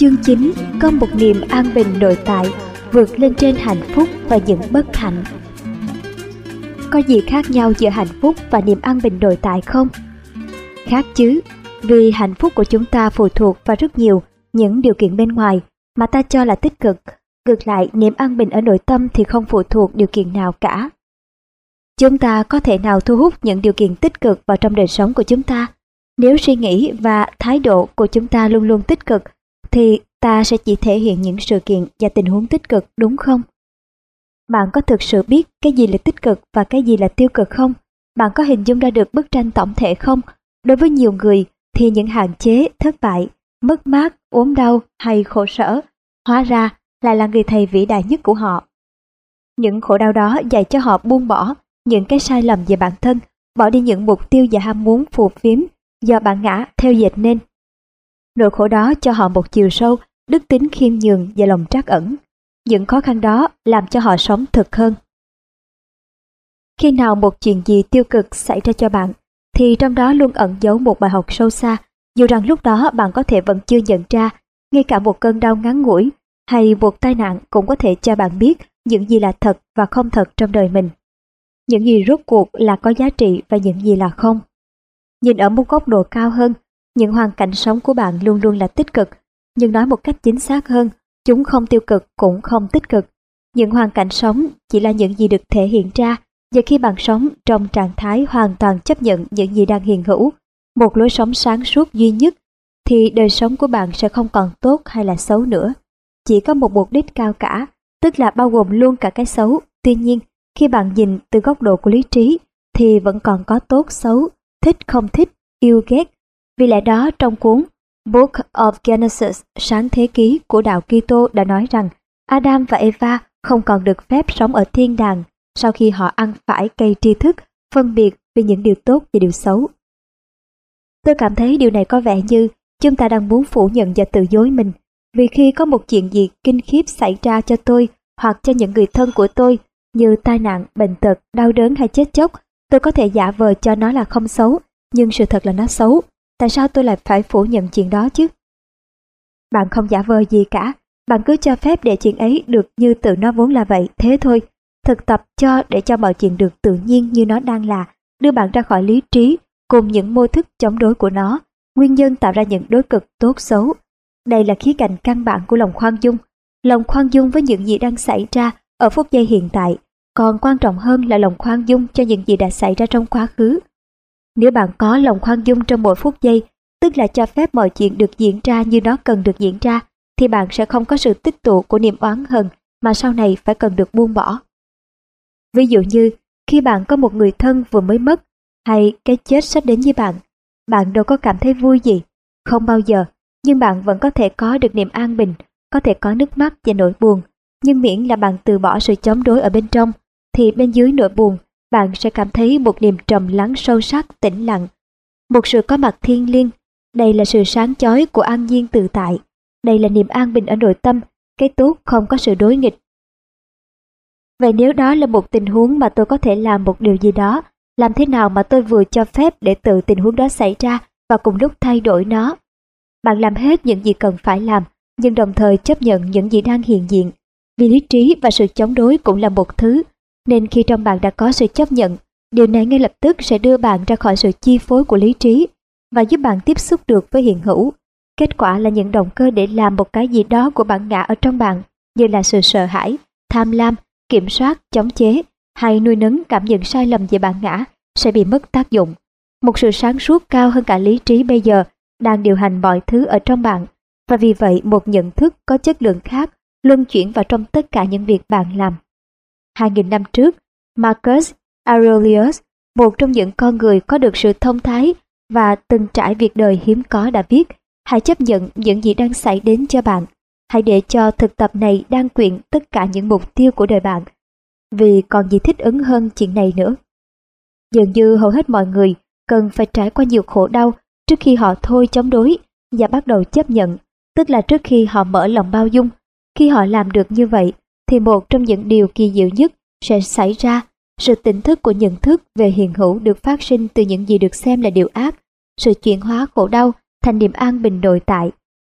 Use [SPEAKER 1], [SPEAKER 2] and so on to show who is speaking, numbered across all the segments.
[SPEAKER 1] Chương 9: có một niềm an bình nội tại vượt lên trên hạnh phúc và những bất hạnh. Có gì khác nhau giữa hạnh phúc và niềm an bình nội tại không? Khác chứ, vì hạnh phúc của chúng ta phụ thuộc vào rất nhiều những điều kiện bên ngoài mà ta cho là tích cực. Ngược lại, niềm an bình ở nội tâm thì không phụ thuộc điều kiện nào cả. Chúng ta có thể nào thu hút những điều kiện tích cực vào trong đời sống của chúng ta? Nếu suy nghĩ và thái độ của chúng ta luôn luôn tích cực, thì ta sẽ chỉ thể hiện những sự kiện và tình huống tích cực, đúng không? Bạn có thực sự biết cái gì là tích cực và cái gì là tiêu cực không? Bạn có hình dung ra được bức tranh tổng thể không? Đối với nhiều người thì những hạn chế, thất bại, mất mát, ốm đau hay khổ sở hóa ra lại là người thầy vĩ đại nhất của họ. Những khổ đau đó dạy cho họ buông bỏ những cái sai lầm về bản thân, bỏ đi những mục tiêu và ham muốn phù phiếm do bản ngã theo dệt nên. Nỗi khổ đó cho họ một chiều sâu, đức tính khiêm nhường và lòng trắc ẩn. Những khó khăn đó làm cho họ sống thực hơn. Khi nào một chuyện gì tiêu cực xảy ra cho bạn, thì trong đó luôn ẩn giấu một bài học sâu xa, dù rằng lúc đó bạn có thể vẫn chưa nhận ra. Ngay cả một cơn đau ngắn ngủi hay một tai nạn cũng có thể cho bạn biết những gì là thật và không thật trong đời mình. Những gì rốt cuộc là có giá trị và những gì là không. Nhìn ở một góc độ cao hơn, những hoàn cảnh sống của bạn luôn luôn là tích cực, nhưng nói một cách chính xác hơn, chúng không tiêu cực cũng không tích cực. Những hoàn cảnh sống chỉ là những gì được thể hiện ra, và khi bạn sống trong trạng thái hoàn toàn chấp nhận những gì đang hiện hữu, một lối sống sáng suốt duy nhất, thì đời sống của bạn sẽ không còn tốt hay là xấu nữa. Chỉ có một mục đích cao cả, tức là bao gồm luôn cả cái xấu. Tuy nhiên, khi bạn nhìn từ góc độ của lý trí, thì vẫn còn có tốt xấu, thích không thích, yêu ghét. Vì lẽ đó trong cuốn Book of Genesis, sáng thế ký của đạo Kitô đã nói rằng Adam và Eva không còn được phép sống ở thiên đàng sau khi họ ăn phải cây tri thức, phân biệt về những điều tốt và điều xấu. Tôi cảm thấy điều này có vẻ như chúng ta đang muốn phủ nhận và từ chối mình, vì khi có một chuyện gì kinh khiếp xảy ra cho tôi hoặc cho những người thân của tôi, như tai nạn, bệnh tật, đau đớn hay chết chóc, tôi có thể giả vờ cho nó là không xấu, nhưng sự thật là nó xấu. Tại sao tôi lại phải phủ nhận chuyện đó chứ? Bạn không giả vờ gì cả, bạn cứ cho phép để chuyện ấy được như tự nó vốn là vậy, thế thôi. Thực tập để cho mọi chuyện được tự nhiên như nó đang là, đưa bạn ra khỏi lý trí cùng những mô thức chống đối của nó, nguyên nhân tạo ra những đối cực tốt xấu. Đây là khía cạnh căn bản của lòng khoan dung. Lòng khoan dung với những gì đang xảy ra ở phút giây hiện tại, còn quan trọng hơn là lòng khoan dung cho những gì đã xảy ra trong quá khứ. Nếu bạn có lòng khoan dung trong mỗi phút giây, tức là cho phép mọi chuyện được diễn ra như nó cần được diễn ra, thì bạn sẽ không có sự tích tụ của niềm oán hờn mà sau này phải cần được buông bỏ. Ví dụ như, khi bạn có một người thân vừa mới mất, hay cái chết sắp đến với bạn, bạn đâu có cảm thấy vui gì, không bao giờ, nhưng bạn vẫn có thể có được niềm an bình, có thể có nước mắt và nỗi buồn, nhưng miễn là bạn từ bỏ sự chống đối ở bên trong, thì bên dưới nỗi buồn, bạn sẽ cảm thấy một niềm trầm lắng sâu sắc, tĩnh lặng, một sự có mặt thiêng liêng. Đây là sự sáng chói của an nhiên tự tại. Đây là niềm an bình ở nội tâm, cái tốt không có sự đối nghịch. Vậy nếu đó là một tình huống mà tôi có thể làm một điều gì đó, làm thế nào mà tôi vừa cho phép để tự tình huống đó xảy ra và cùng lúc thay đổi nó? Bạn làm hết những gì cần phải làm, nhưng đồng thời chấp nhận những gì đang hiện diện. Vì lý trí và sự chống đối cũng là một thứ, nên khi trong bạn đã có sự chấp nhận, điều này ngay lập tức sẽ đưa bạn ra khỏi sự chi phối của lý trí và giúp bạn tiếp xúc được với hiện hữu. Kết quả là những động cơ để làm một cái gì đó của bản ngã ở trong bạn, như là sự sợ hãi, tham lam, kiểm soát, chống chế hay nuôi nấng cảm nhận sai lầm về bản ngã sẽ bị mất tác dụng. Một sự sáng suốt cao hơn cả lý trí bây giờ đang điều hành mọi thứ ở trong bạn, và vì vậy một nhận thức có chất lượng khác luân chuyển vào trong tất cả những việc bạn làm. 2000 năm trước, Marcus Aurelius, một trong những con người có được sự thông thái và từng trải việc đời hiếm có, đã viết: hãy chấp nhận những gì đang xảy đến cho bạn. Hãy để cho thực tập này đan quyện tất cả những mục tiêu của đời bạn, vì còn gì thích ứng hơn chuyện này nữa. Dường như hầu hết mọi người cần phải trải qua nhiều khổ đau trước khi họ thôi chống đối và bắt đầu chấp nhận, tức là trước khi họ mở lòng bao dung. Khi họ làm được như vậy, thì một trong những điều kỳ diệu nhất sẽ xảy ra. Sự tỉnh thức của nhận thức về hiện hữu được phát sinh từ những gì được xem là điều ác, sự chuyển hóa khổ đau thành niềm an bình nội tại.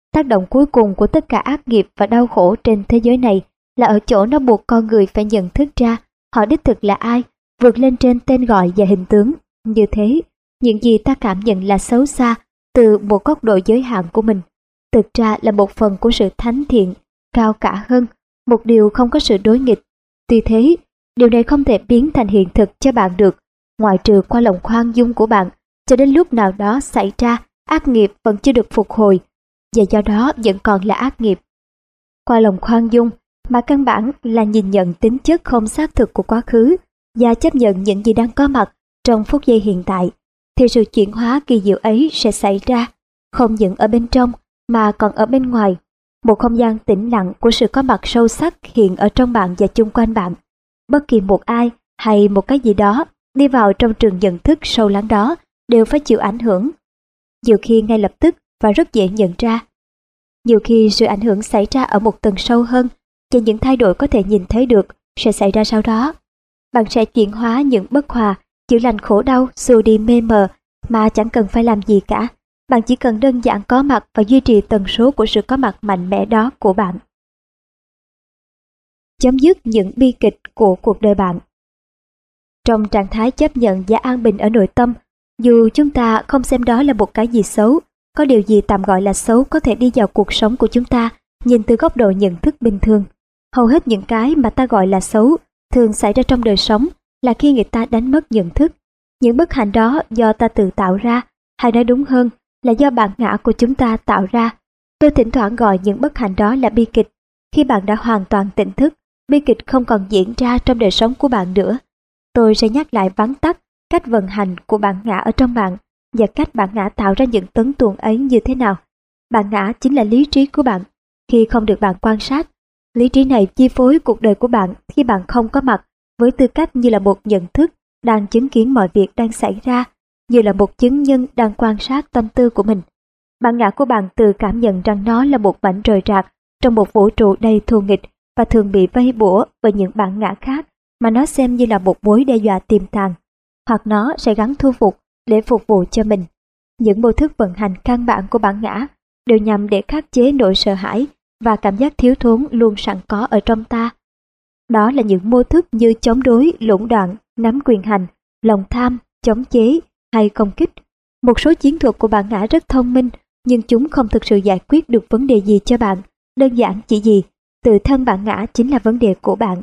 [SPEAKER 1] Tác động cuối cùng của tất cả ác nghiệp và đau khổ trên thế giới này là ở chỗ nó buộc con người phải nhận thức ra họ đích thực là ai, vượt lên trên tên gọi và hình tướng. Như thế, những gì ta cảm nhận là xấu xa từ một góc độ giới hạn của mình, thực ra là một phần của sự thánh thiện, cao cả hơn, một điều không có sự đối nghịch. Tuy thế, điều này không thể biến thành hiện thực cho bạn được, ngoại trừ qua lòng khoan dung của bạn, cho đến lúc nào đó xảy ra, ác nghiệp vẫn chưa được phục hồi, và do đó vẫn còn là ác nghiệp. Qua lòng khoan dung, mà căn bản là nhìn nhận tính chất không xác thực của quá khứ và chấp nhận những gì đang có mặt trong phút giây hiện tại, thì sự chuyển hóa kỳ diệu ấy sẽ xảy ra, không những ở bên trong mà còn ở bên ngoài, một không gian tĩnh lặng của sự có mặt sâu sắc hiện ở trong bạn và chung quanh bạn. Bất kỳ một ai hay một cái gì đó đi vào trong trường nhận thức sâu lắng đó đều phải chịu ảnh hưởng, nhiều khi ngay lập tức và rất dễ nhận ra. Nhiều khi sự ảnh hưởng xảy ra ở một tầng sâu hơn, và những thay đổi có thể nhìn thấy được sẽ xảy ra sau đó. Bạn sẽ chuyển hóa những bất hòa, chữa lành khổ đau, xua đi mê mờ mà chẳng cần phải làm gì cả. Bạn chỉ cần đơn giản có mặt và duy trì tần số của sự có mặt mạnh mẽ đó của bạn. Chấm dứt những bi kịch của cuộc đời bạn. Trong trạng thái chấp nhận và an bình ở nội tâm, dù chúng ta không xem đó là một cái gì xấu, có điều gì tạm gọi là xấu có thể đi vào cuộc sống của chúng ta nhìn từ góc độ nhận thức bình thường. Hầu hết những cái mà ta gọi là xấu thường xảy ra trong đời sống là khi người ta đánh mất nhận thức. Những bất hạnh đó do ta tự tạo ra, hay nói đúng hơn là do bản ngã của chúng ta tạo ra. Tôi thỉnh thoảng gọi những bất hạnh đó là bi kịch. Khi bạn đã hoàn toàn tỉnh thức, bi kịch không còn diễn ra trong đời sống của bạn nữa. Tôi sẽ nhắc lại vắn tắt cách vận hành của bản ngã ở trong bạn và cách bản ngã tạo ra những tấn tuồng ấy như thế nào. Bản ngã chính là lý trí của bạn. Khi không được bạn quan sát, lý trí này chi phối cuộc đời của bạn khi bạn không có mặt, với tư cách như là một nhận thức đang chứng kiến mọi việc đang xảy ra, như là một chứng nhân đang quan sát tâm tư của mình. Bản ngã của bạn tự cảm nhận rằng nó là một mảnh rời rạc trong một vũ trụ đầy thù nghịch và thường bị vây bủa bởi những bản ngã khác mà nó xem như là một mối đe dọa tiềm tàng, hoặc nó sẽ gắng thu phục để phục vụ cho mình. Những mô thức vận hành căn bản của bản ngã đều nhằm để khắc chế nỗi sợ hãi và cảm giác thiếu thốn luôn sẵn có ở trong ta. Đó là những mô thức như chống đối, lũng đoạn, nắm quyền hành, lòng tham, chống chế hay công kích. Một số chiến thuật của bản ngã rất thông minh, nhưng chúng không thực sự giải quyết được vấn đề gì cho bạn. Đơn giản chỉ gì, tự thân bản ngã chính là vấn đề của bạn.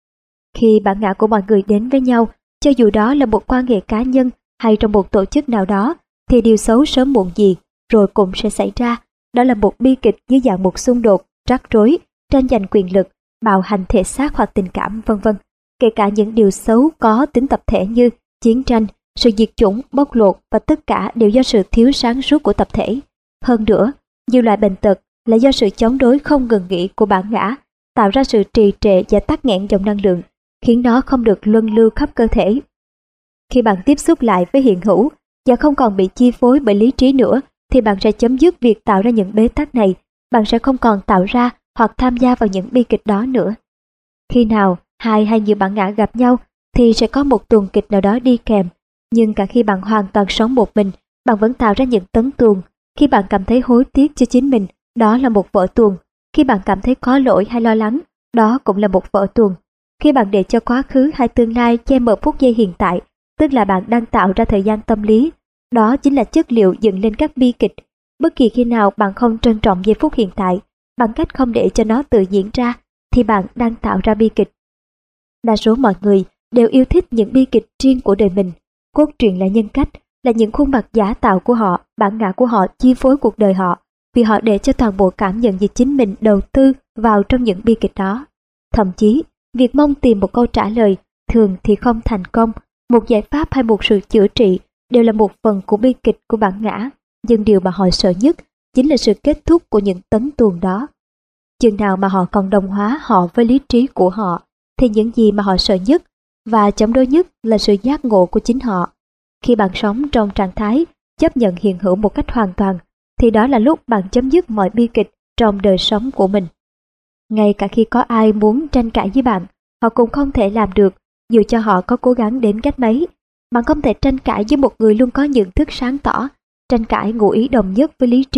[SPEAKER 1] Khi bản ngã của mọi người đến với nhau, cho dù đó là một quan hệ cá nhân hay trong một tổ chức nào đó, thì điều xấu sớm muộn gì rồi cũng sẽ xảy ra. Đó là một bi kịch dưới dạng một xung đột, rắc rối, tranh giành quyền lực, bạo hành thể xác hoặc tình cảm, vân vân. Kể cả những điều xấu có tính tập thể như chiến tranh, sự diệt chủng, bóc lột, và tất cả đều do sự thiếu sáng suốt của tập thể. Hơn nữa, nhiều loại bệnh tật là do sự chống đối không ngừng nghỉ của bản ngã, tạo ra sự trì trệ và tắc nghẽn dòng năng lượng, khiến nó không được luân lưu khắp cơ thể. Khi bạn tiếp xúc lại với hiện hữu và không còn bị chi phối bởi lý trí nữa, thì bạn sẽ chấm dứt việc tạo ra những bế tắc này. Bạn sẽ không còn tạo ra hoặc tham gia vào những bi kịch đó nữa. Khi nào hai hay nhiều bản ngã gặp nhau thì sẽ có một tuồng kịch nào đó đi kèm. Nhưng cả khi bạn hoàn toàn sống một mình, bạn vẫn tạo ra những tấn tuồng. Khi bạn cảm thấy hối tiếc cho chính mình, đó là một vở tuồng. Khi bạn cảm thấy có lỗi hay lo lắng, đó cũng là một vở tuồng. Khi bạn để cho quá khứ hay tương lai che mờ phút giây hiện tại, tức là bạn đang tạo ra thời gian tâm lý. Đó chính là chất liệu dựng lên các bi kịch. Bất kỳ khi nào bạn không trân trọng giây phút hiện tại, bằng cách không để cho nó tự diễn ra, thì bạn đang tạo ra bi kịch. Đa số mọi người đều yêu thích những bi kịch riêng của đời mình. Cốt truyện là nhân cách, là những khuôn mặt giả tạo của họ, bản ngã của họ chi phối cuộc đời họ, vì họ để cho toàn bộ cảm nhận về chính mình đầu tư vào trong những bi kịch đó. Thậm chí, việc mong tìm một câu trả lời thường thì không thành công, một giải pháp hay một sự chữa trị đều là một phần của bi kịch của bản ngã. Nhưng điều mà họ sợ nhất chính là sự kết thúc của những tấn tuồng đó. Chừng nào mà họ còn đồng hóa họ với lý trí của họ, thì những gì mà họ sợ nhất và chống đối nhất là sự giác ngộ của chính họ. Khi bạn sống trong trạng thái chấp nhận hiện hữu một cách hoàn toàn, thì đó là lúc bạn chấm dứt mọi bi kịch trong đời sống của mình. Ngay cả khi có ai muốn tranh cãi với bạn, họ cũng không thể làm được, dù cho họ có cố gắng đến cách mấy. Bạn không thể tranh cãi với một người luôn có nhận thức sáng tỏ. Tranh cãi ngụ ý đồng nhất với lý trí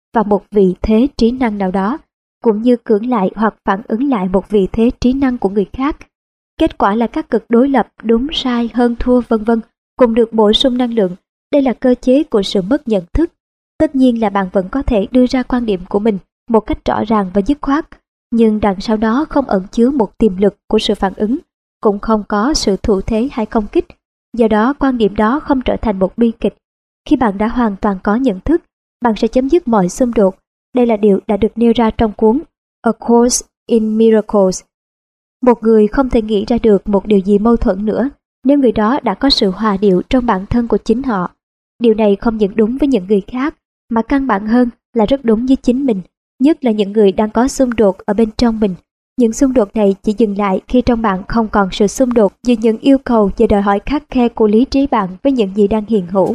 [SPEAKER 1] vào một vị thế trí năng nào đó, cũng như cưỡng lại hoặc phản ứng lại một vị thế trí năng của người khác. Kết quả là các cực đối lập đúng sai hơn thua vân vân cùng được bổ sung năng lượng. Đây là cơ chế của sự mất nhận thức. Tất nhiên là bạn vẫn có thể đưa ra quan điểm của mình một cách rõ ràng và dứt khoát, nhưng đằng sau đó không ẩn chứa một tiềm lực của sự phản ứng, cũng không có sự thủ thế hay công kích. Do đó quan điểm đó không trở thành một bi kịch. Khi bạn đã hoàn toàn có nhận thức, bạn sẽ chấm dứt mọi xung đột. Đây là điều đã được nêu ra trong cuốn A Course in Miracles. Một người không thể nghĩ ra được một điều gì mâu thuẫn nữa nếu người đó đã có sự hòa điệu trong bản thân của chính họ. Điều này không những đúng với những người khác, mà căn bản hơn là rất đúng với chính mình, nhất là những người đang có xung đột ở bên trong mình. Những xung đột này chỉ dừng lại khi trong bạn không còn sự xung đột như những yêu cầu và đòi hỏi khắt khe của lý trí bạn với những gì đang hiện hữu.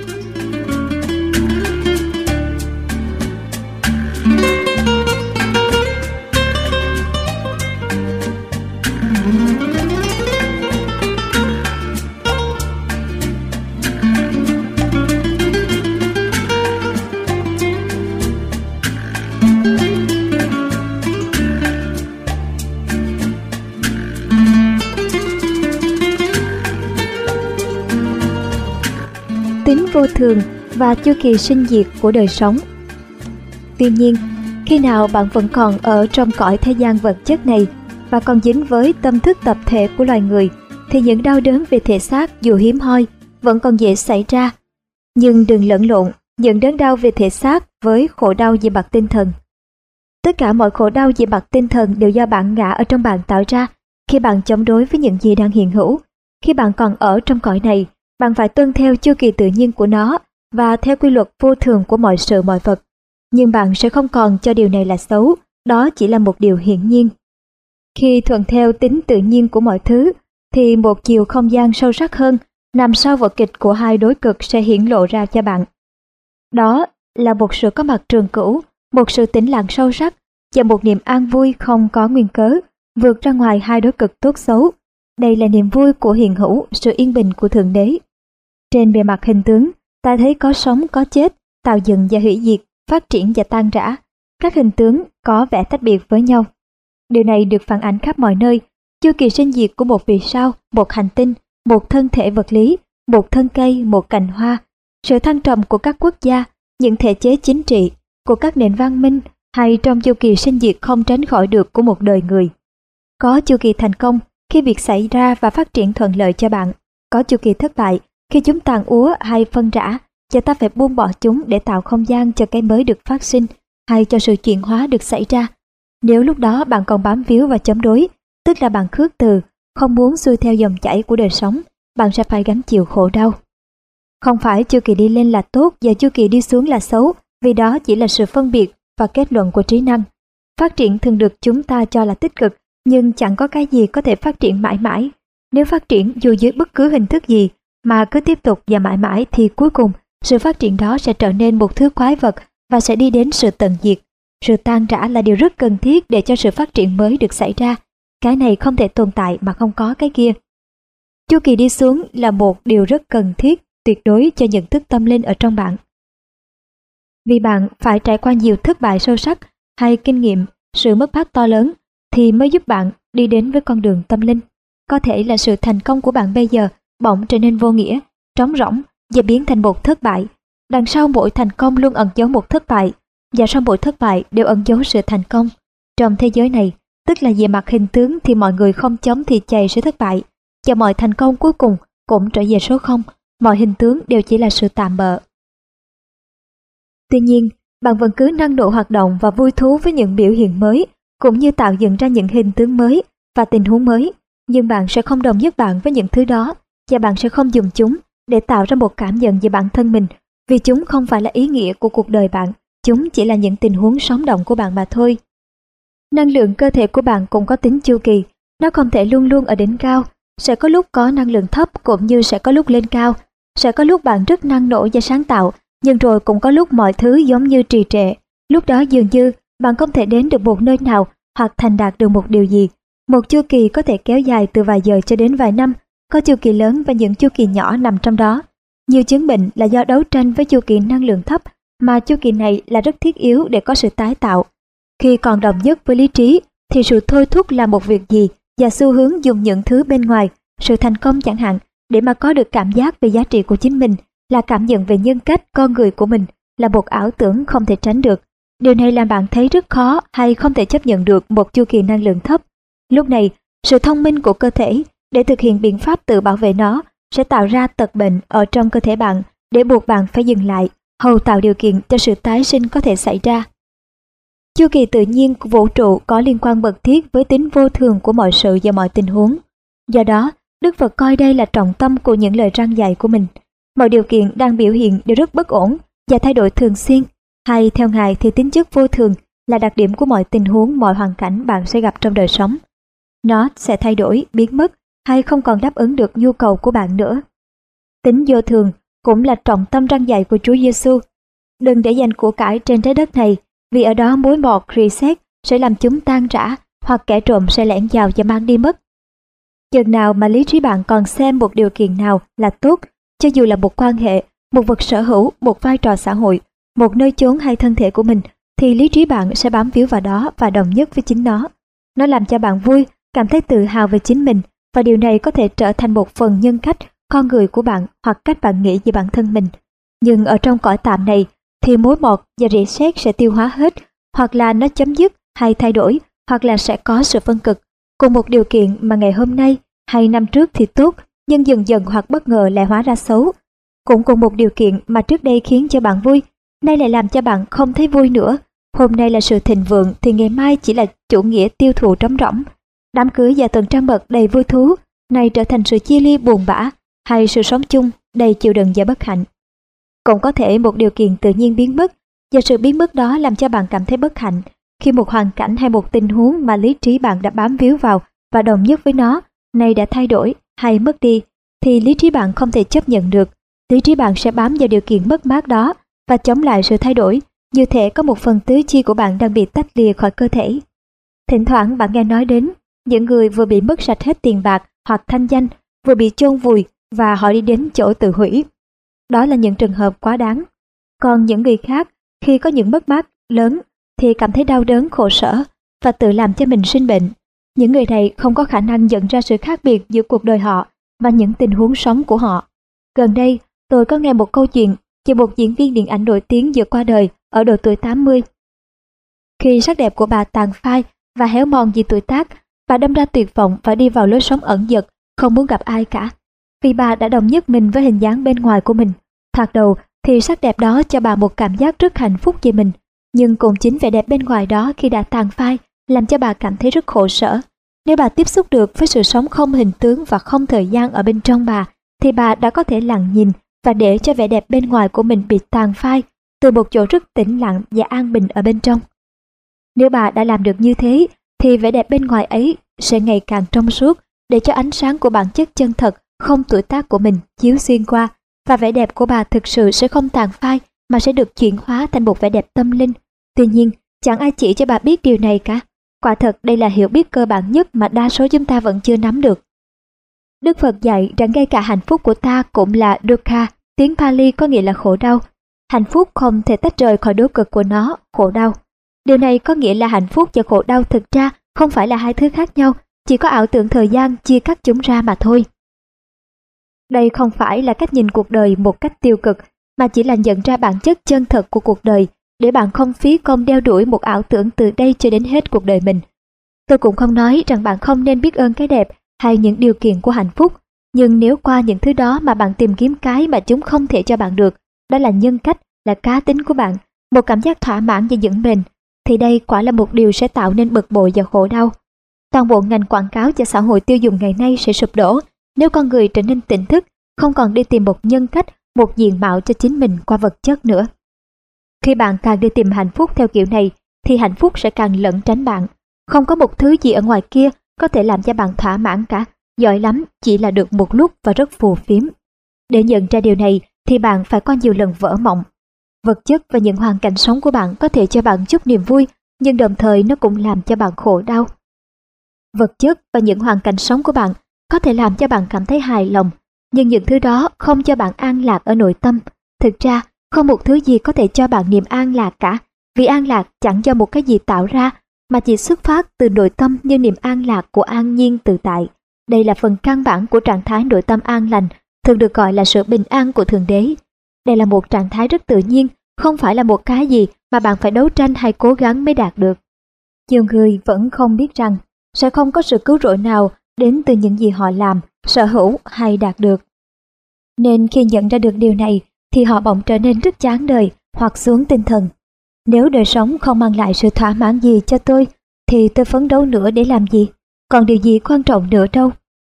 [SPEAKER 1] Tính vô thường và chu kỳ sinh diệt của đời sống. Tuy nhiên, khi nào bạn vẫn còn ở trong cõi thế gian vật chất này và còn dính với tâm thức tập thể của loài người, thì những đau đớn về thể xác dù hiếm hoi vẫn còn dễ xảy ra. Nhưng đừng lẫn lộn những đớn đau về thể xác với khổ đau về mặt tinh thần. Tất cả mọi khổ đau về mặt tinh thần đều do bản ngã ở trong bạn tạo ra khi bạn chống đối với những gì đang hiện hữu. Khi bạn còn ở trong cõi này, bạn phải tuân theo chu kỳ tự nhiên của nó và theo quy luật vô thường của mọi sự mọi vật. Nhưng bạn sẽ không còn cho điều này là xấu, đó chỉ là một điều hiển nhiên. Khi thuận theo tính tự nhiên của mọi thứ, thì một chiều không gian sâu sắc hơn nằm sau vở kịch của hai đối cực sẽ hiển lộ ra cho bạn. Đó là một sự có mặt trường cửu, một sự tĩnh lặng sâu sắc và một niềm an vui không có nguyên cớ, vượt ra ngoài hai đối cực tốt xấu. Đây là niềm vui của hiện hữu, sự yên bình của Thượng Đế. Trên bề mặt hình tướng, ta thấy có sống có chết, tạo dựng và hủy diệt, phát triển và tan rã. Các hình tướng có vẻ tách biệt với nhau. Điều này được phản ánh khắp mọi nơi. Chu kỳ sinh diệt của một vì sao, một hành tinh, một thân thể vật lý, một thân cây, một cành hoa. Sự thăng trầm của các quốc gia, những thể chế chính trị, của các nền văn minh, hay trong chu kỳ sinh diệt không tránh khỏi được của một đời người. Có chu kỳ thành công khi việc xảy ra và phát triển thuận lợi cho bạn. Có chu kỳ thất bại khi chúng tàn úa hay phân rã, và ta phải buông bỏ chúng để tạo không gian cho cái mới được phát sinh, hay cho sự chuyển hóa được xảy ra. Nếu lúc đó bạn còn bám víu và chống đối, tức là bạn khước từ, không muốn xuôi theo dòng chảy của đời sống, bạn sẽ phải gánh chịu khổ đau. Không phải chu kỳ đi lên là tốt và chu kỳ đi xuống là xấu, vì đó chỉ là sự phân biệt và kết luận của trí năng. Phát triển thường được chúng ta cho là tích cực, nhưng chẳng có cái gì có thể phát triển mãi mãi. Nếu phát triển dù dưới bất cứ hình thức gì mà cứ tiếp tục và mãi mãi, thì cuối cùng sự phát triển đó sẽ trở nên một thứ quái vật và sẽ đi đến sự tận diệt. Sự tan rã là điều rất cần thiết để cho sự phát triển mới được xảy ra. Cái này không thể tồn tại mà không có cái kia. Chu kỳ đi xuống là một điều rất cần thiết, tuyệt đối cho nhận thức tâm linh ở trong bạn. Vì bạn phải trải qua nhiều thất bại sâu sắc hay kinh nghiệm sự mất mát to lớn thì mới giúp bạn đi đến với con đường tâm linh. Có thể là sự thành công của bạn bây giờ bỗng trở nên vô nghĩa, trống rỗng và biến thành một thất bại. Đằng sau mỗi thành công luôn ẩn giấu một thất bại, và sau mỗi thất bại đều ẩn giấu sự thành công. Trong thế giới này, tức là về mặt hình tướng thì mọi người không chống thì chày sự thất bại, và mọi thành công cuối cùng cũng trở về số không. Mọi hình tướng đều chỉ là sự tạm bợ. Tuy nhiên, bạn vẫn cứ năng nổ hoạt động và vui thú với những biểu hiện mới, cũng như tạo dựng ra những hình tướng mới và tình huống mới. Nhưng bạn sẽ không đồng nhất bạn với những thứ đó, và bạn sẽ không dùng chúng để tạo ra một cảm nhận về bản thân mình, vì chúng không phải là ý nghĩa của cuộc đời bạn, chúng chỉ là những tình huống sống động của bạn mà thôi. Năng lượng cơ thể của bạn cũng có tính chu kỳ, nó không thể luôn luôn ở đỉnh cao, sẽ có lúc có năng lượng thấp cũng như sẽ có lúc lên cao, sẽ có lúc bạn rất năng nổ và sáng tạo, nhưng rồi cũng có lúc mọi thứ giống như trì trệ, lúc đó dường như bạn không thể đến được một nơi nào hoặc thành đạt được một điều gì. Một chu kỳ có thể kéo dài từ vài giờ cho đến vài năm, có chu kỳ lớn và những chu kỳ nhỏ nằm trong đó. Nhiều chứng bệnh là do đấu tranh với chu kỳ năng lượng thấp mà chu kỳ này là rất thiết yếu để có sự tái tạo. Khi còn đồng nhất với lý trí thì sự thôi thúc làm một việc gì và xu hướng dùng những thứ bên ngoài, sự thành công chẳng hạn, để mà có được cảm giác về giá trị của chính mình, là cảm nhận về nhân cách con người của mình, là một ảo tưởng không thể tránh được. Điều này làm bạn thấy rất khó hay không thể chấp nhận được một chu kỳ năng lượng thấp. Lúc này, sự thông minh của cơ thể để thực hiện biện pháp tự bảo vệ nó sẽ tạo ra tật bệnh ở trong cơ thể bạn để buộc bạn phải dừng lại, hầu tạo điều kiện cho sự tái sinh có thể xảy ra. Chu kỳ tự nhiên của vũ trụ có liên quan mật thiết với tính vô thường của mọi sự và mọi tình huống. Do đó, Đức Phật coi đây là trọng tâm của những lời răn dạy của mình. Mọi điều kiện đang biểu hiện đều rất bất ổn và thay đổi thường xuyên, hay theo Ngài thì tính chất vô thường là đặc điểm của mọi tình huống, mọi hoàn cảnh bạn sẽ gặp trong đời sống. Nó sẽ thay đổi, biến mất hay không còn đáp ứng được nhu cầu của bạn nữa. Tính vô thường cũng là trọng tâm răn dạy của Chúa Giêsu. Đừng để dành của cải trên trái đất này, vì ở đó mối mọt rỉ sét sẽ làm chúng tan rã, hoặc kẻ trộm sẽ lẻn vào và mang đi mất. Chừng nào mà lý trí bạn còn xem một điều kiện nào là tốt, cho dù là một quan hệ, một vật sở hữu, một vai trò xã hội, một nơi chốn hay thân thể của mình, thì lý trí bạn sẽ bám víu vào đó và đồng nhất với chính nó. Nó làm cho bạn vui, cảm thấy tự hào về chính mình, và điều này có thể trở thành một phần nhân cách, con người của bạn hoặc cách bạn nghĩ về bản thân mình. Nhưng ở trong cõi tạm này thì mối mọt và rỉ sét sẽ tiêu hóa hết, hoặc là nó chấm dứt hay thay đổi, hoặc là sẽ có sự phân cực. Cùng một điều kiện mà ngày hôm nay hay năm trước thì tốt, nhưng dần dần hoặc bất ngờ lại hóa ra xấu. Cũng cùng một điều kiện mà trước đây khiến cho bạn vui, nay lại làm cho bạn không thấy vui nữa. Hôm nay là sự thịnh vượng thì ngày mai chỉ là chủ nghĩa tiêu thụ trống rỗng. Đám cưới và tuần trăng mật đầy vui thú, nay trở thành sự chia ly buồn bã, hay sự sống chung đầy chịu đựng và bất hạnh. Cũng có thể một điều kiện tự nhiên biến mất, và sự biến mất đó làm cho bạn cảm thấy bất hạnh. Khi một hoàn cảnh hay một tình huống mà lý trí bạn đã bám víu vào và đồng nhất với nó, nay đã thay đổi hay mất đi, thì lý trí bạn không thể chấp nhận được. Lý trí bạn sẽ bám vào điều kiện mất mát đó và chống lại sự thay đổi, như thể có một phần tứ chi của bạn đang bị tách lìa khỏi cơ thể. Thỉnh thoảng bạn nghe nói đến những người vừa bị mất sạch hết tiền bạc hoặc thanh danh, vừa bị chôn vùi và họ đi đến chỗ tự hủy. Đó là những trường hợp quá đáng. Còn những người khác, khi có những mất mát lớn thì cảm thấy đau đớn, khổ sở và tự làm cho mình sinh bệnh. Những người này không có khả năng nhận ra sự khác biệt giữa cuộc đời họ và những tình huống sống của họ. Gần đây, tôi có nghe một câu chuyện về một diễn viên điện ảnh nổi tiếng vừa qua đời ở độ tuổi 80. Khi sắc đẹp của bà tàn phai và héo mòn vì tuổi tác, bà đâm ra tuyệt vọng và đi vào lối sống ẩn dật, không muốn gặp ai cả. Vì bà đã đồng nhất mình với hình dáng bên ngoài của mình. Thoạt đầu thì sắc đẹp đó cho bà một cảm giác rất hạnh phúc về mình, nhưng cũng chính vẻ đẹp bên ngoài đó khi đã tàn phai làm cho bà cảm thấy rất khổ sở. Nếu bà tiếp xúc được với sự sống không hình tướng và không thời gian ở bên trong bà, thì bà đã có thể lặng nhìn và để cho vẻ đẹp bên ngoài của mình bị tàn phai từ một chỗ rất tĩnh lặng và an bình ở bên trong. Nếu bà đã làm được như thế, thì vẻ đẹp bên ngoài ấy sẽ ngày càng trong suốt, để cho ánh sáng của bản chất chân thật, không tuổi tác của mình chiếu xuyên qua, và vẻ đẹp của bà thực sự sẽ không tàn phai mà sẽ được chuyển hóa thành một vẻ đẹp tâm linh. Tuy nhiên, chẳng ai chỉ cho bà biết điều này cả. Quả thật đây là hiểu biết cơ bản nhất mà đa số chúng ta vẫn chưa nắm được. Đức Phật dạy rằng ngay cả hạnh phúc của ta cũng là dukkha, tiếng Pali có nghĩa là khổ đau. Hạnh phúc không thể tách rời khỏi đối cực của nó, khổ đau. Điều này có nghĩa là hạnh phúc và khổ đau thực ra không phải là hai thứ khác nhau, chỉ có ảo tưởng thời gian chia cắt chúng ra mà thôi. Đây không phải là cách nhìn cuộc đời một cách tiêu cực, mà chỉ là nhận ra bản chất chân thật của cuộc đời, để bạn không phí công đeo đuổi một ảo tưởng từ đây cho đến hết cuộc đời mình. Tôi cũng không nói rằng bạn không nên biết ơn cái đẹp hay những điều kiện của hạnh phúc, nhưng nếu qua những thứ đó mà bạn tìm kiếm cái mà chúng không thể cho bạn được, đó là nhân cách, là cá tính của bạn, một cảm giác thỏa mãn và vững bền, thì đây quả là một điều sẽ tạo nên bực bội và khổ đau. Toàn bộ ngành quảng cáo cho xã hội tiêu dùng ngày nay sẽ sụp đổ nếu con người trở nên tỉnh thức, không còn đi tìm một nhân cách, một diện mạo cho chính mình qua vật chất nữa. Khi bạn càng đi tìm hạnh phúc theo kiểu này, thì hạnh phúc sẽ càng lẩn tránh bạn. Không có một thứ gì ở ngoài kia có thể làm cho bạn thỏa mãn cả, giỏi lắm chỉ là được một lúc và rất phù phiếm. Để nhận ra điều này thì bạn phải có nhiều lần vỡ mộng. Vật chất và những hoàn cảnh sống của bạn có thể cho bạn chút niềm vui, nhưng đồng thời nó cũng làm cho bạn khổ đau. Vật chất và những hoàn cảnh sống của bạn có thể làm cho bạn cảm thấy hài lòng, nhưng những thứ đó không cho bạn an lạc ở nội tâm. Thực ra, Không một thứ gì có thể cho bạn niềm an lạc cả, vì an lạc chẳng do một cái gì tạo ra, mà chỉ xuất phát từ nội tâm như niềm an lạc của an nhiên tự tại. Đây là phần căn bản của trạng thái nội tâm an lành, thường được gọi là sự bình an của Thượng Đế. Đây là một trạng thái rất tự nhiên, không phải là một cái gì mà bạn phải đấu tranh hay cố gắng mới đạt được. Nhiều người vẫn không biết rằng sẽ không có sự cứu rỗi nào đến từ những gì họ làm, sở hữu hay đạt được. Nên khi nhận ra được điều này thì họ bỗng trở nên rất chán đời hoặc xuống tinh thần. Nếu đời sống không mang lại sự thỏa mãn gì cho tôi thì tôi phấn đấu nữa để làm gì? Còn điều gì quan trọng nữa đâu?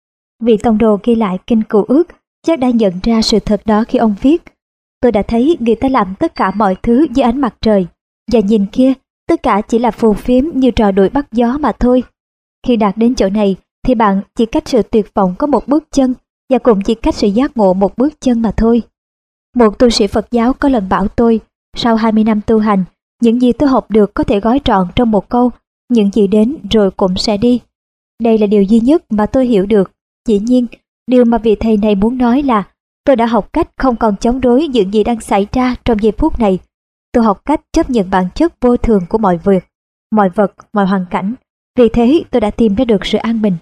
[SPEAKER 1] Vị tông đồ ghi lại kinh Cựu Ước chắc đã nhận ra sự thật đó khi ông viết: tôi đã thấy người ta làm tất cả mọi thứ dưới ánh mặt trời, và nhìn kia, tất cả chỉ là phù phiếm như trò đuổi bắt gió mà thôi. Khi đạt đến chỗ này thì bạn chỉ cách sự tuyệt vọng có một bước chân, và cũng chỉ cách sự giác ngộ một bước chân mà thôi. Một tu sĩ Phật giáo có lần bảo tôi, sau 20 năm tu hành, những gì tôi học được có thể gói trọn trong một câu: những gì đến rồi cũng sẽ đi. Đây là điều duy nhất mà tôi hiểu được. Dĩ nhiên, điều mà vị thầy này muốn nói là tôi đã học cách không còn chống đối những gì đang xảy ra trong giây phút này. Tôi học cách chấp nhận bản chất vô thường của mọi việc, mọi vật, mọi hoàn cảnh. Vì thế tôi đã tìm ra được sự an bình.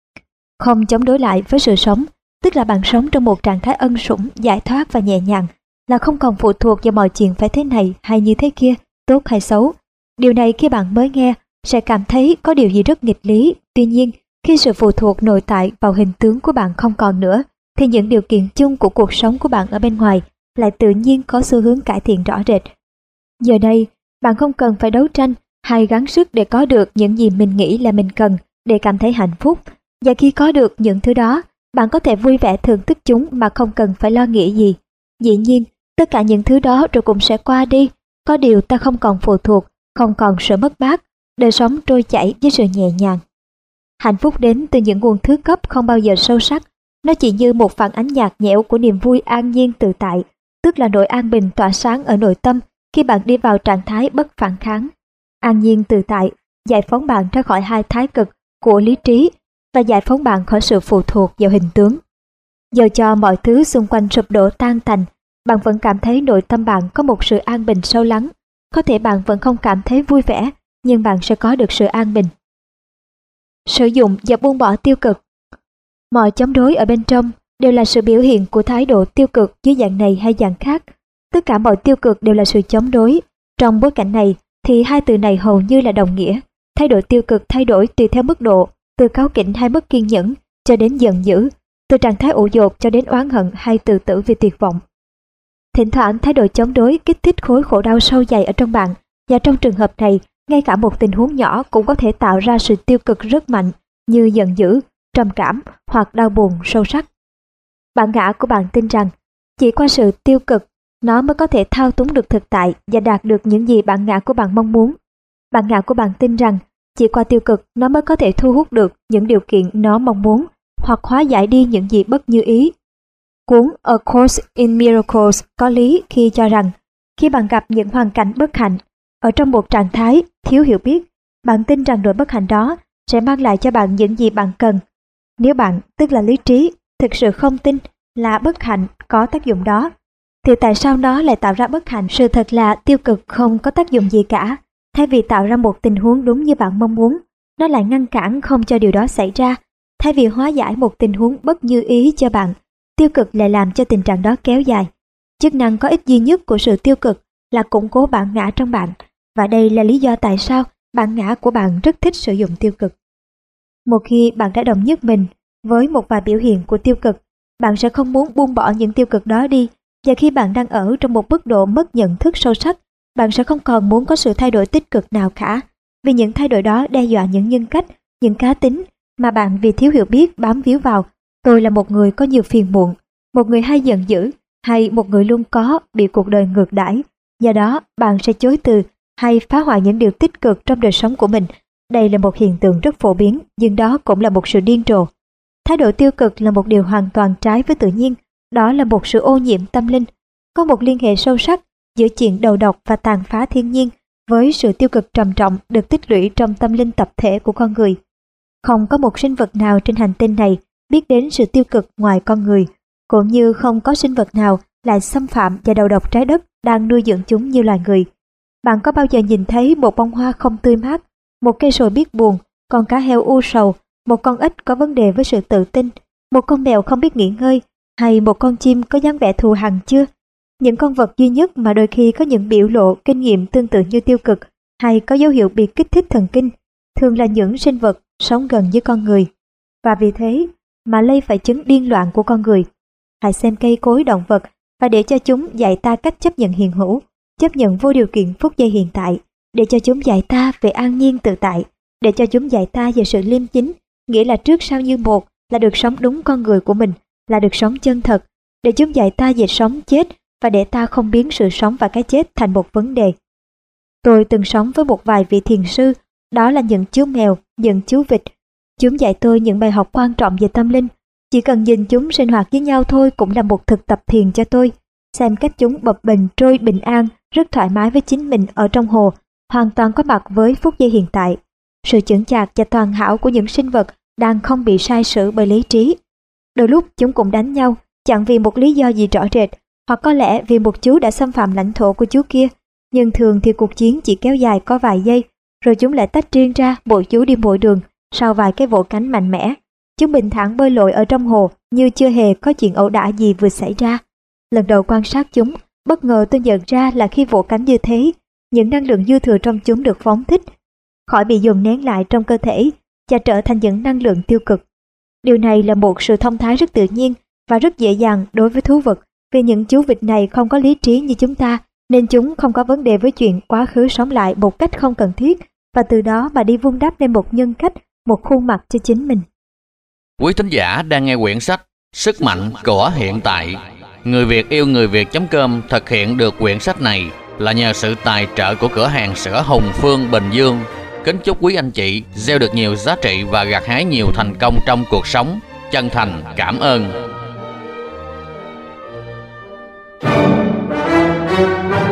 [SPEAKER 1] Không chống đối lại với sự sống, tức là bạn sống trong một trạng thái ân sủng, giải thoát và nhẹ nhàng, là không còn phụ thuộc vào mọi chuyện phải thế này hay như thế kia, tốt hay xấu. Điều này khi bạn mới nghe sẽ cảm thấy có điều gì rất nghịch lý. Tuy nhiên, khi sự phụ thuộc nội tại vào hình tướng của bạn không còn nữa, thì những điều kiện chung của cuộc sống của bạn ở bên ngoài lại tự nhiên có xu hướng cải thiện rõ rệt. Giờ đây, bạn không cần phải đấu tranh hay gắng sức để có được những gì mình nghĩ là mình cần để cảm thấy hạnh phúc. Và khi có được những thứ đó, bạn có thể vui vẻ thưởng thức chúng mà không cần phải lo nghĩ gì. Dĩ nhiên, tất cả những thứ đó rồi cũng sẽ qua đi. Có điều ta không còn phụ thuộc, không còn sợ mất mát, đời sống trôi chảy với sự nhẹ nhàng. Hạnh phúc đến từ những nguồn thứ cấp không bao giờ sâu sắc. Nó chỉ như một phản ánh nhạt nhẽo của niềm vui an nhiên tự tại, tức là nỗi an bình tỏa sáng ở nội tâm khi bạn đi vào trạng thái bất phản kháng. An nhiên tự tại giải phóng bạn ra khỏi hai thái cực của lý trí và giải phóng bạn khỏi sự phụ thuộc vào hình tướng. Giờ cho mọi thứ xung quanh sụp đổ tan tành, bạn vẫn cảm thấy nội tâm bạn có một sự an bình sâu lắng. Có thể bạn vẫn không cảm thấy vui vẻ, nhưng bạn sẽ có được sự an bình. Sử dụng và buông bỏ tiêu cực. Mọi chống đối ở bên trong đều là sự biểu hiện của thái độ tiêu cực dưới dạng này hay dạng khác. Tất cả mọi tiêu cực đều là sự chống đối. Trong bối cảnh này thì hai từ này hầu như là đồng nghĩa. Thái độ tiêu cực thay đổi tùy theo mức độ, từ cáu kỉnh hay mất kiên nhẫn cho đến giận dữ, từ trạng thái ủ dột cho đến oán hận hay tự tử vì tuyệt vọng. Thỉnh thoảng thái độ chống đối kích thích khối khổ đau sâu dày ở trong bạn, và trong trường hợp này, ngay cả một tình huống nhỏ cũng có thể tạo ra sự tiêu cực rất mạnh như giận dữ, trầm cảm hoặc đau buồn sâu sắc. Bản ngã của bạn tin rằng chỉ qua sự tiêu cực nó mới có thể thao túng được thực tại và đạt được những gì bản ngã của bạn mong muốn. Bản ngã của bạn tin rằng chỉ qua tiêu cực nó mới có thể thu hút được những điều kiện nó mong muốn hoặc hóa giải đi những gì bất như ý. Cuốn A Course in Miracles có lý khi cho rằng khi bạn gặp những hoàn cảnh bất hạnh ở trong một trạng thái thiếu hiểu biết, bạn tin rằng nỗi bất hạnh đó sẽ mang lại cho bạn những gì bạn cần. Nếu bạn, tức là lý trí, thực sự không tin là bất hạnh có tác dụng đó, thì tại sao nó lại tạo ra bất hạnh? Sự thật là tiêu cực không có tác dụng gì cả. Thay vì tạo ra một tình huống đúng như bạn mong muốn, nó lại ngăn cản không cho điều đó xảy ra. Thay vì hóa giải một tình huống bất như ý cho bạn, tiêu cực lại làm cho tình trạng đó kéo dài. Chức năng có ích duy nhất của sự tiêu cực là củng cố bản ngã trong bạn, và đây là lý do tại sao bản ngã của bạn rất thích sử dụng tiêu cực. Một khi bạn đã đồng nhất mình với một vài biểu hiện của tiêu cực, bạn sẽ không muốn buông bỏ những tiêu cực đó đi, và khi bạn đang ở trong một mức độ mất nhận thức sâu sắc, bạn sẽ không còn muốn có sự thay đổi tích cực nào cả, vì những thay đổi đó đe dọa những nhân cách, những cá tính mà bạn vì thiếu hiểu biết bám víu vào. Tôi là một người có nhiều phiền muộn, một người hay giận dữ, hay một người luôn có bị cuộc đời ngược đãi. Do đó, bạn sẽ chối từ hay phá hoại những điều tích cực trong đời sống của mình. Đây là một hiện tượng rất phổ biến, nhưng đó cũng là một sự điên rồ. Thái độ tiêu cực là một điều hoàn toàn trái với tự nhiên, đó là một sự ô nhiễm tâm linh. Có một liên hệ sâu sắc giữa chuyện đầu độc và tàn phá thiên nhiên với sự tiêu cực trầm trọng được tích lũy trong tâm linh tập thể của con người. Không có một sinh vật nào trên hành tinh này biết đến sự tiêu cực ngoài con người, cũng như không có sinh vật nào lại xâm phạm và đầu độc trái đất đang nuôi dưỡng chúng như loài người. Bạn có bao giờ nhìn thấy một bông hoa không tươi mát, một cây sồi biết buồn, con cá heo u sầu, một con ếch có vấn đề với sự tự tin, một con mèo không biết nghỉ ngơi, hay một con chim có dáng vẻ thù hằn chưa? Những con vật duy nhất mà đôi khi có những biểu lộ kinh nghiệm tương tự như tiêu cực hay có dấu hiệu bị kích thích thần kinh, thường là những sinh vật sống gần với con người. Và vì thế mà lây phải chứng điên loạn của con người. Hãy xem cây cối động vật và để cho chúng dạy ta cách chấp nhận hiện hữu, chấp nhận vô điều kiện phút giây hiện tại, để cho chúng dạy ta về an nhiên tự tại, để cho chúng dạy ta về sự liêm chính, nghĩa là trước sau như một, là được sống đúng con người của mình, là được sống chân thật, để chúng dạy ta về sống chết và để ta không biến sự sống và cái chết thành một vấn đề. Tôi từng sống với một vài vị thiền sư, đó là những chú mèo, những chú vịt. Chúng dạy tôi những bài học quan trọng về tâm linh. Chỉ cần nhìn chúng sinh hoạt với nhau thôi cũng là một thực tập thiền cho tôi. Xem cách chúng bập bềnh trôi bình an, rất thoải mái với chính mình ở trong hồ, hoàn toàn có mặt với phút giây hiện tại. Sự chững chạc và toàn hảo của những sinh vật đang không bị sai sử bởi lý trí. Đôi lúc chúng cũng đánh nhau, chẳng vì một lý do gì rõ rệt, hoặc có lẽ vì một chú đã xâm phạm lãnh thổ của chú kia. Nhưng thường thì cuộc chiến chỉ kéo dài có vài giây, rồi chúng lại tách riêng ra, mỗi chú đi mỗi đường, sau vài cái vỗ cánh mạnh mẽ. Chúng bình thản bơi lội ở trong hồ như chưa hề có chuyện ẩu đả gì vừa xảy ra. Lần đầu quan sát chúng, bất ngờ tôi nhận ra là khi vỗ cánh như thế, những năng lượng dư thừa trong chúng được phóng thích, khỏi bị dồn nén lại trong cơ thể và trở thành những năng lượng tiêu cực. Điều này là một sự thông thái rất tự nhiên và rất dễ dàng đối với thú vật, vì những chú vịt này không có lý trí như chúng ta, nên chúng không có vấn đề với chuyện quá khứ sống lại một cách không cần thiết, và từ đó mà đi vun đắp nên một nhân cách, một khuôn mặt cho chính mình.
[SPEAKER 2] Quý thính giả đang nghe quyển sách Sức mạnh của hiện tại. Người Việt yêu người Việt.com thực hiện được quyển sách này là nhờ sự tài trợ của cửa hàng sữa Hùng Phương Bình Dương. Kính chúc quý anh chị gieo được nhiều giá trị và gặt hái nhiều thành công trong cuộc sống. Chân thành cảm ơn.